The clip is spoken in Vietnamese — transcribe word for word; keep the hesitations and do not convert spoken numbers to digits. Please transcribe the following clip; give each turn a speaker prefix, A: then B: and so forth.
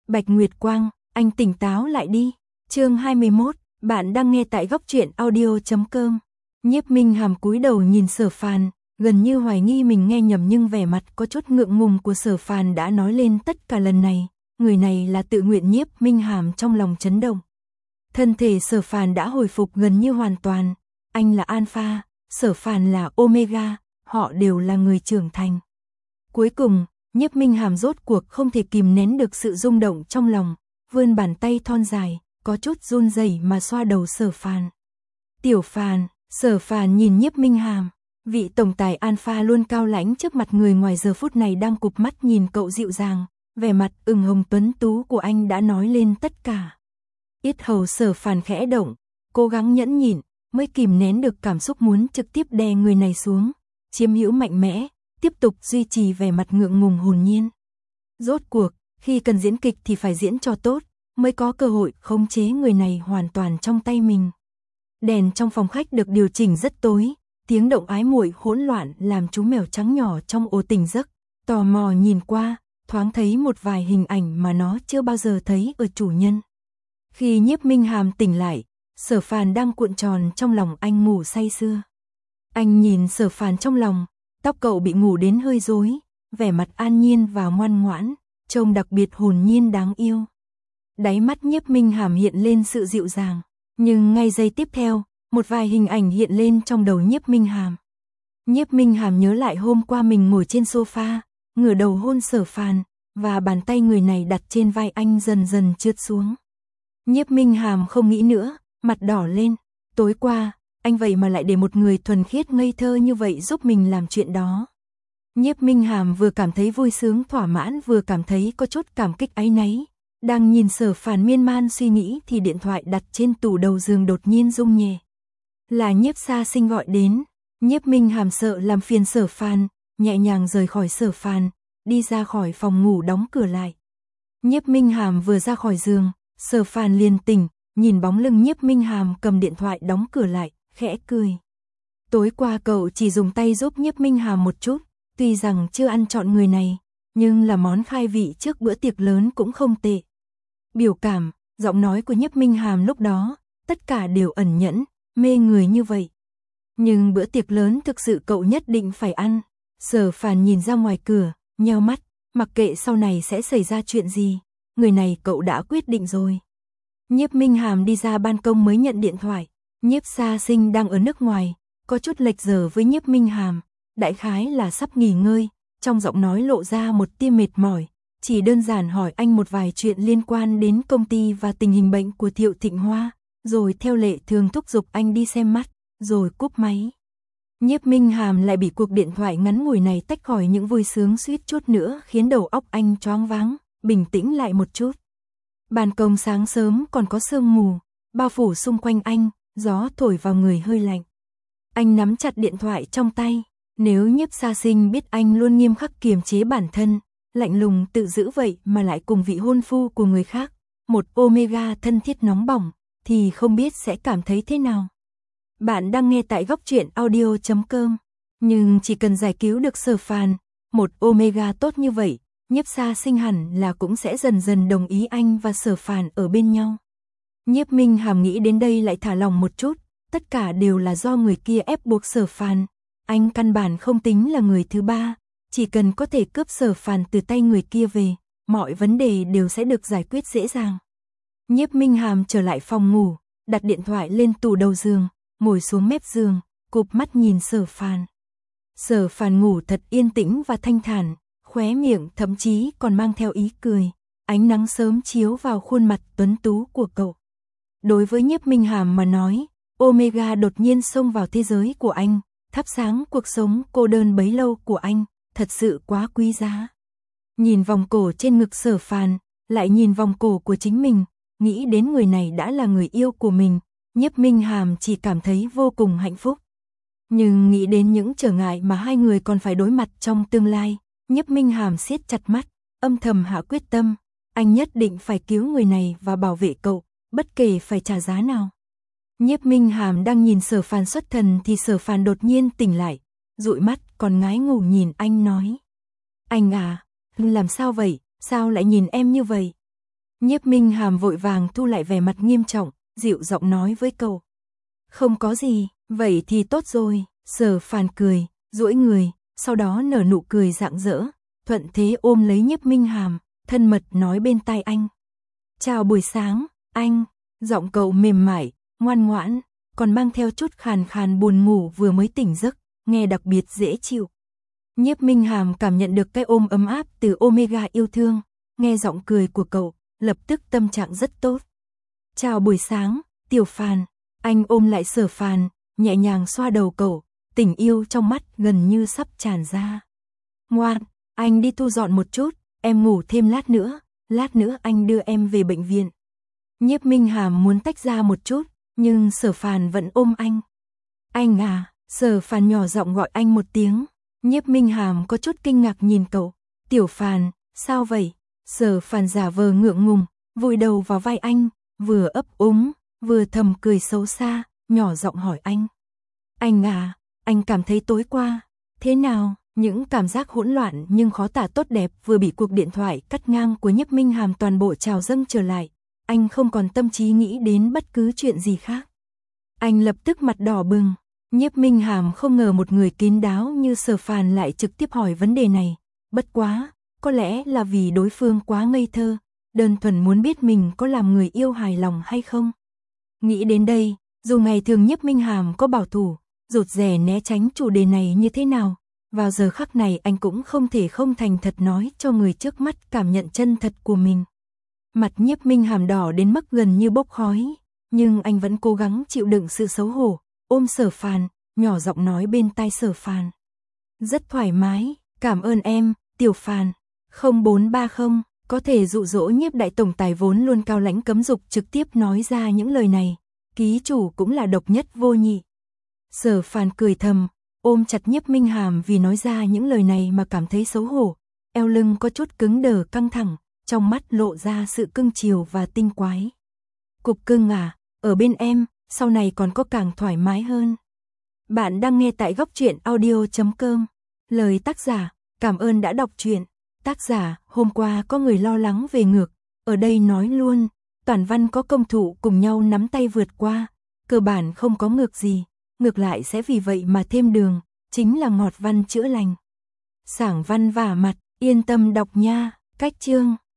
A: Bạch Nguyệt Quang, anh tỉnh táo lại đi. Chương hai mươi mốt, bạn đang nghe tại góc truyện audio chấm com. Nhiếp Minh Hàm cúi đầu nhìn Sở Phàn, gần như hoài nghi mình nghe nhầm, nhưng vẻ mặt có chút ngượng ngùng của Sở Phàn đã nói lên tất cả lần này. Người này là tự nguyện. Nhiếp Minh Hàm trong lòng chấn động. Thân thể Sở Phàn đã hồi phục gần như hoàn toàn. Anh là Alpha, Sở Phàn là Omega, họ đều là người trưởng thành. Cuối cùng, Nhiếp Minh Hàm rốt cuộc không thể kìm nén được sự rung động trong lòng, vươn bàn tay thon dài, có chút run rẩy mà xoa đầu Sở Phàn. Tiểu Phàn, Sở Phàn nhìn Nhiếp Minh Hàm, vị tổng tài Alpha luôn cao lãnh trước mặt người ngoài giờ phút này đang cụp mắt nhìn cậu dịu dàng, vẻ mặt ửng hồng tuấn tú của anh đã nói lên tất cả. Yết hầu Sở Phàn khẽ động, cố gắng nhẫn nhịn, mới kìm nén được cảm xúc muốn trực tiếp đè người này xuống, chiếm hữu mạnh mẽ, tiếp tục duy trì vẻ mặt ngượng ngùng hồn nhiên. Rốt cuộc, khi cần diễn kịch thì phải diễn cho tốt, mới có cơ hội khống chế người này hoàn toàn trong tay mình. Đèn trong phòng khách được điều chỉnh rất tối, tiếng động ái muội hỗn loạn làm chú mèo trắng nhỏ trong ổ tỉnh giấc, tò mò nhìn qua, thoáng thấy một vài hình ảnh mà nó chưa bao giờ thấy ở chủ nhân. Khi Nhiếp Minh Hàm tỉnh lại, Sở Phàn đang cuộn tròn trong lòng anh ngủ say sưa. Anh nhìn Sở Phàn trong lòng, tóc cậu bị ngủ đến hơi rối, vẻ mặt an nhiên và ngoan ngoãn, trông đặc biệt hồn nhiên đáng yêu. Đáy mắt Nhiếp Minh Hàm hiện lên sự dịu dàng, nhưng ngay giây tiếp theo, một vài hình ảnh hiện lên trong đầu Nhiếp Minh Hàm. Nhiếp Minh Hàm nhớ lại hôm qua mình ngồi trên sofa, ngửa đầu hôn Sở Phàn, và bàn tay người này đặt trên vai anh dần dần trượt xuống. Nhiếp Minh Hàm không nghĩ nữa, mặt đỏ lên, tối qua, anh vậy mà lại để một người thuần khiết ngây thơ như vậy giúp mình làm chuyện đó. Nhiếp Minh Hàm vừa cảm thấy vui sướng thỏa mãn vừa cảm thấy có chút cảm kích áy náy. Đang nhìn Sở Phàn miên man suy nghĩ thì điện thoại đặt trên tủ đầu giường đột nhiên rung nhẹ. Là Nhiếp Sa Sinh gọi đến. Nhiếp Minh Hàm sợ làm phiền Sở Phàn, nhẹ nhàng rời khỏi Sở Phàn, đi ra khỏi phòng ngủ đóng cửa lại. Nhiếp Minh Hàm vừa ra khỏi giường, Sở Phàn liền tỉnh, nhìn bóng lưng Nhiếp Minh Hàm cầm điện thoại đóng cửa lại, khẽ cười. Tối qua cậu chỉ dùng tay giúp Nhiếp Minh Hàm một chút, tuy rằng chưa ăn trọn người này, nhưng là món khai vị trước bữa tiệc lớn cũng không tệ. Biểu cảm, giọng nói của Nhiếp Minh Hàm lúc đó, tất cả đều ẩn nhẫn, mê người như vậy. Nhưng bữa tiệc lớn thực sự cậu nhất định phải ăn. Sở Phàn nhìn ra ngoài cửa, nheo mắt, mặc kệ sau này sẽ xảy ra chuyện gì, người này cậu đã quyết định rồi. Nhiếp Minh Hàm đi ra ban công mới nhận điện thoại. Nhiếp Sa Sinh đang ở nước ngoài, có chút lệch giờ với Nhiếp Minh Hàm, đại khái là sắp nghỉ ngơi, trong giọng nói lộ ra một tia mệt mỏi, chỉ đơn giản hỏi anh một vài chuyện liên quan đến công ty và tình hình bệnh của Thiệu Thịnh Hoa, rồi theo lệ thường thúc giục anh đi xem mắt, rồi cúp máy. Nhiếp Minh Hàm lại bị cuộc điện thoại ngắn ngủi này tách khỏi những vui sướng suýt chút nữa khiến đầu óc anh choáng váng, bình tĩnh lại một chút. Ban công sáng sớm còn có sương mù, bao phủ xung quanh anh, gió thổi vào người hơi lạnh. Anh nắm chặt điện thoại trong tay, nếu Nhiếp Sa Sinh biết anh luôn nghiêm khắc kiềm chế bản thân, lạnh lùng tự giữ vậy mà lại cùng vị hôn phu của người khác, một Omega thân thiết nóng bỏng, thì không biết sẽ cảm thấy thế nào. Bạn đang nghe tại góc truyện audio chấm com, nhưng chỉ cần giải cứu được Sở Phàn, một Omega tốt như vậy, Nhiếp Sa Sinh hẳn là cũng sẽ dần dần đồng ý anh và Sở Phàn ở bên nhau. Nhiếp Minh Hàm nghĩ đến đây lại thả lòng một chút, tất cả đều là do người kia ép buộc Sở Phàn, anh căn bản không tính là người thứ ba, chỉ cần có thể cướp Sở Phàn từ tay người kia về, mọi vấn đề đều sẽ được giải quyết dễ dàng. Nhiếp Minh Hàm trở lại phòng ngủ, đặt điện thoại lên tủ đầu giường, ngồi xuống mép giường, cụp mắt nhìn Sở Phàn. Sở Phàn ngủ thật yên tĩnh và thanh thản, khóe miệng thậm chí còn mang theo ý cười, ánh nắng sớm chiếu vào khuôn mặt tuấn tú của cậu. Đối với Nhiếp Minh Hàm mà nói, Omega đột nhiên xông vào thế giới của anh, thắp sáng cuộc sống cô đơn bấy lâu của anh, thật sự quá quý giá. Nhìn vòng cổ trên ngực Sở Phàn, lại nhìn vòng cổ của chính mình, nghĩ đến người này đã là người yêu của mình, Nhiếp Minh Hàm chỉ cảm thấy vô cùng hạnh phúc. Nhưng nghĩ đến những trở ngại mà hai người còn phải đối mặt trong tương lai, Nhiếp Minh Hàm siết chặt mắt, âm thầm hạ quyết tâm, anh nhất định phải cứu người này và bảo vệ cậu, bất kể phải trả giá nào. Nhiếp Minh Hàm đang nhìn Sở Phàn xuất thần thì Sở Phàn đột nhiên tỉnh lại, dụi mắt còn ngái ngủ nhìn anh nói. Anh à, làm sao vậy, sao lại nhìn em như vậy? Nhiếp Minh Hàm vội vàng thu lại vẻ mặt nghiêm trọng, dịu giọng nói với cậu. Không có gì, vậy thì tốt rồi. Sở Phàn cười, duỗi người, sau đó nở nụ cười rạng rỡ, thuận thế ôm lấy Nhiếp Minh Hàm, thân mật nói bên tai anh. Chào buổi sáng, anh. Giọng cậu mềm mại, ngoan ngoãn, còn mang theo chút khàn khàn buồn ngủ vừa mới tỉnh giấc, nghe đặc biệt dễ chịu. Nhiếp Minh Hàm cảm nhận được cái ôm ấm áp từ Omega yêu thương, nghe giọng cười của cậu, lập tức tâm trạng rất tốt. Chào buổi sáng, Tiểu Phàn. Anh ôm lại Sở Phàn, nhẹ nhàng xoa đầu cậu, tình yêu trong mắt gần như sắp tràn ra. Ngoan, anh đi thu dọn một chút, em ngủ thêm lát nữa, lát nữa anh đưa em về bệnh viện. Nhiếp Minh Hàm muốn tách ra một chút, nhưng Sở Phàn vẫn ôm anh. Anh à, Sở Phàn nhỏ giọng gọi anh một tiếng. Nhiếp Minh Hàm có chút kinh ngạc nhìn cậu. Tiểu Phàn, sao vậy? Sở Phàn giả vờ ngượng ngùng, vùi đầu vào vai anh, vừa ấp úng, vừa thầm cười xấu xa, nhỏ giọng hỏi anh. Anh à, anh cảm thấy tối qua, thế nào? Những cảm giác hỗn loạn nhưng khó tả tốt đẹp vừa bị cuộc điện thoại cắt ngang của Nhiếp Minh Hàm toàn bộ trào dâng trở lại. Anh không còn tâm trí nghĩ đến bất cứ chuyện gì khác. Anh lập tức mặt đỏ bừng. Nhiếp Minh Hàm không ngờ một người kín đáo như Sở Phàn lại trực tiếp hỏi vấn đề này. Bất quá, có lẽ là vì đối phương quá ngây thơ, đơn thuần muốn biết mình có làm người yêu hài lòng hay không. Nghĩ đến đây, dù ngày thường Nhiếp Minh Hàm có bảo thủ, rụt rè né tránh chủ đề này như thế nào, vào giờ khắc này anh cũng không thể không thành thật nói cho người trước mắt cảm nhận chân thật của mình. Mặt Nhiếp Minh Hàm đỏ đến mức gần như bốc khói, nhưng anh vẫn cố gắng chịu đựng sự xấu hổ, ôm Sở Phàn, nhỏ giọng nói bên tai Sở Phàn. Rất thoải mái, cảm ơn em, Tiểu Phàn. không bốn ba không, có thể dụ dỗ Nhiếp đại tổng tài vốn luôn cao lãnh cấm dục trực tiếp nói ra những lời này, ký chủ cũng là độc nhất vô nhị. Sở Phàn cười thầm, ôm chặt Nhiếp Minh Hàm vì nói ra những lời này mà cảm thấy xấu hổ, eo lưng có chút cứng đờ căng thẳng, trong mắt lộ ra sự cưng chiều và tinh quái. Cục cưng à, ở bên em, sau này còn có càng thoải mái hơn. Bạn đang nghe tại góc truyện audio chấm com. Lời tác giả, cảm ơn đã đọc truyện. Tác giả, hôm qua có người lo lắng về ngược, ở đây nói luôn, toàn văn có công thủ cùng nhau nắm tay vượt qua, cơ bản không có ngược gì, ngược lại sẽ vì vậy mà thêm đường, chính là ngọt văn chữa lành. Sảng văn vả mặt, yên tâm đọc nha, cách chương.